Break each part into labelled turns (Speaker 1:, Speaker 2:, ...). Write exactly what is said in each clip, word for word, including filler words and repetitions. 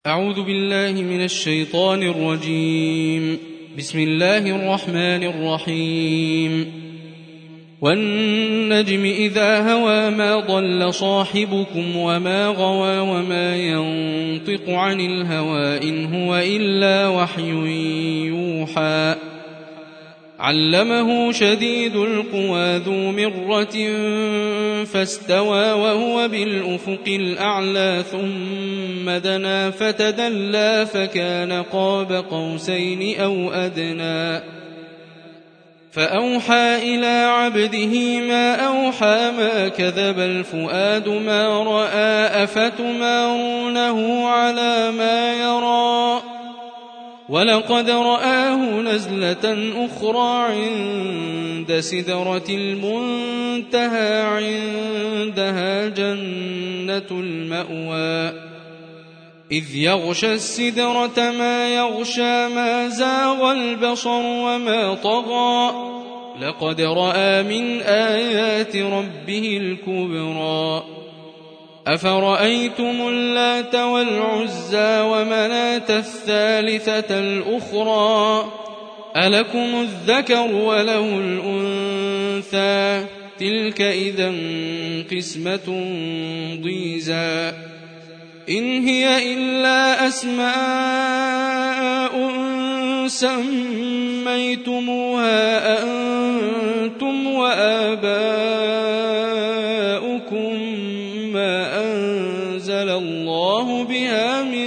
Speaker 1: أعوذ بالله من الشيطان الرجيم. بسم الله الرحمن الرحيم. والنجم إذا هوى ما ضل صاحبكم وما غوى وما ينطق عن الهوى إن هو إلا وحي يوحى. علمه شديد القوى ذو مرة فاستوى وهو بالأفق الأعلى ثم دنا فتدلى فكان قاب قوسين أو أدنى فأوحى إلى عبده ما أوحى ما كذب الفؤاد ما رأى أفتمارونه على ما يرى ولقد رآه نزلة أخرى عند سدرة المنتهى عندها جنة المأوى إذ يغشى السدرة ما يغشى ما زاغ البصر وما طغى لقد رأى من آيات ربه الكبرى أفرأيتم اللات والعزى ومناة الثالثة الأخرى ألكم الذكر وله الأنثى تلك إذا قسمة ضيزى إن هي إلا أسماء سميتموها أنتم وآباؤكم ما أنزل الله بها من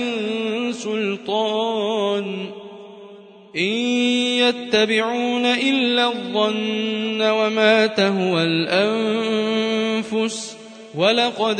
Speaker 1: سلطان إن يتبعون إلا الظن وما تهوى الأنفس ولقد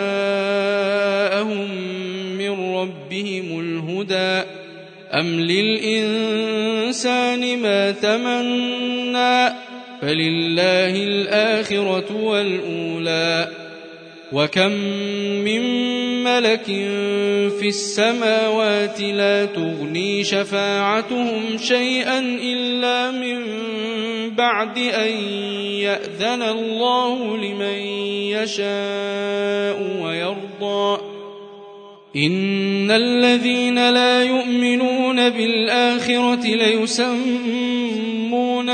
Speaker 1: جاءهم من ربهم الهدى أم للإنسان ما تمنى فلله الآخرة والأولى وكم من ملك في السماوات لا تغني شفاعتهم شيئا إلا من بعد أن يأذن الله لمن يشاء ويرضى إن الذين لا يؤمنون بالآخرة ليسمون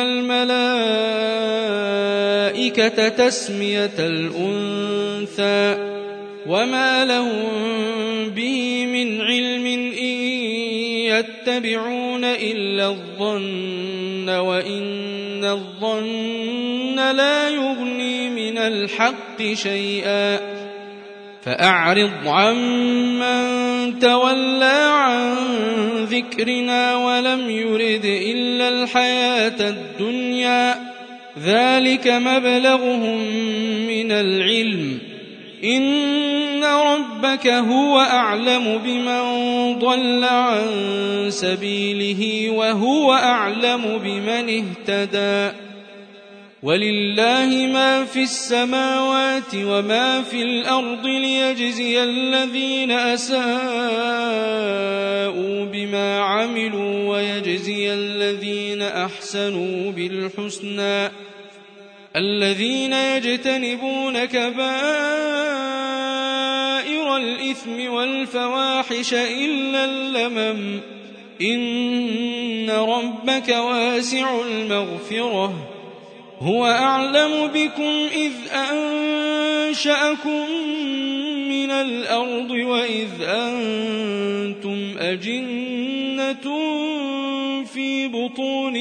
Speaker 1: الملائكة تسمية الأنثى وما لهم به من علم إن يتبعون إلا الظن وإن الظن لا يغني من الحق شيئا فأعرض عمن تولى عن ذكرنا ولم يرد إلا الحياة الدنيا ذلك مبلغهم من العلم إن ربك هو أعلم بمن ضل عن سبيله وهو أعلم بمن اهتدى ولله ما في السماوات وما في الأرض ليجزي الذين أساءوا بما عملوا ويجزي الذين أحسنوا بالحسنى الذين يجتنبون كبائر الإثم والفواحش إلا اللمم إن ربك واسع المغفرة هو أعلم بكم إذ أنشأكم من الأرض وإذ أنتم أجنة في بطون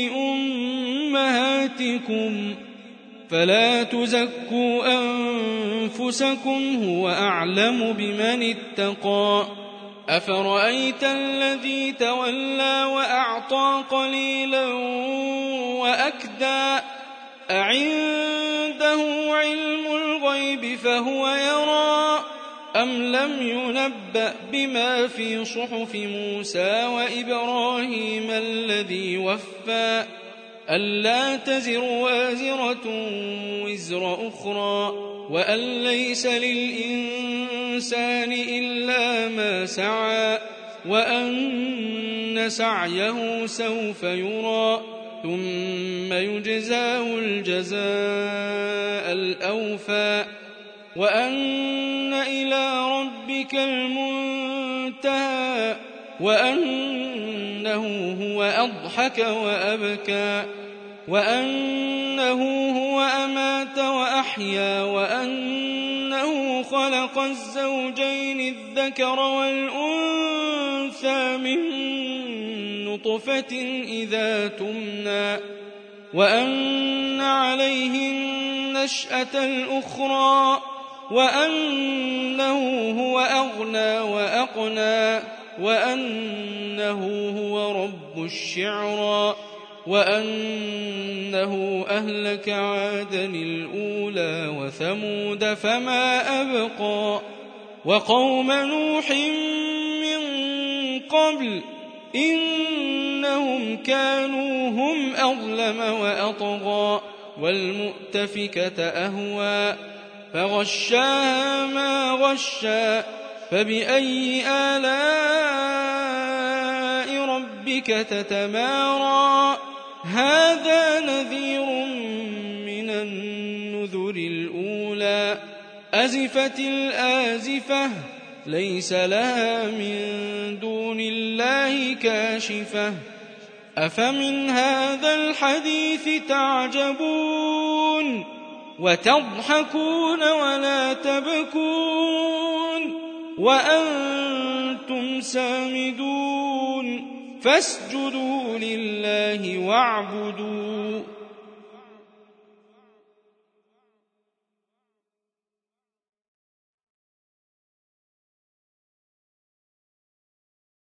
Speaker 1: أمهاتكم فلا تزكوا أنفسكم هو أعلم بمن اتقى أفرأيت الذي تولى وأعطى قليلا وأكدى أعنده علم الغيب فهو يرى أم لم ينبأ بما في صحف موسى وإبراهيم الذي وفى ألا تزر وازرة وزر أخرى وأن ليس للإنسان إلا ما سعى وأن سعيه سوف يرى ثم يجزاه الجزاء الأوفى وأن إلى ربك المنتهى وأنه هو أضحك وأبكى وأنه هو أمات وأحيا وأنه خلق الزوجين الذكر والأنثى من نطفة إذا تمنى وأن عليه النشأة الأخرى وأنه هو أغنى وأقنى وأنه هو رب الشعرى وأنه أهلك عادا الأولى وثمود فما أبقى وقوم نوح من قبل إنهم كانوا هم أظلم وأطغى والمؤتفكة أهوى فغشاها ما غشى فبأي آلاء ربك تتمارى هذا نذير من النذر الأولى أزفت الآزفة ليس لها من دون الله كاشفة أفمن هذا الحديث تعجبون وتضحكون ولا تبكون وأنتم سامدون فاسجدوا لله واعبدوا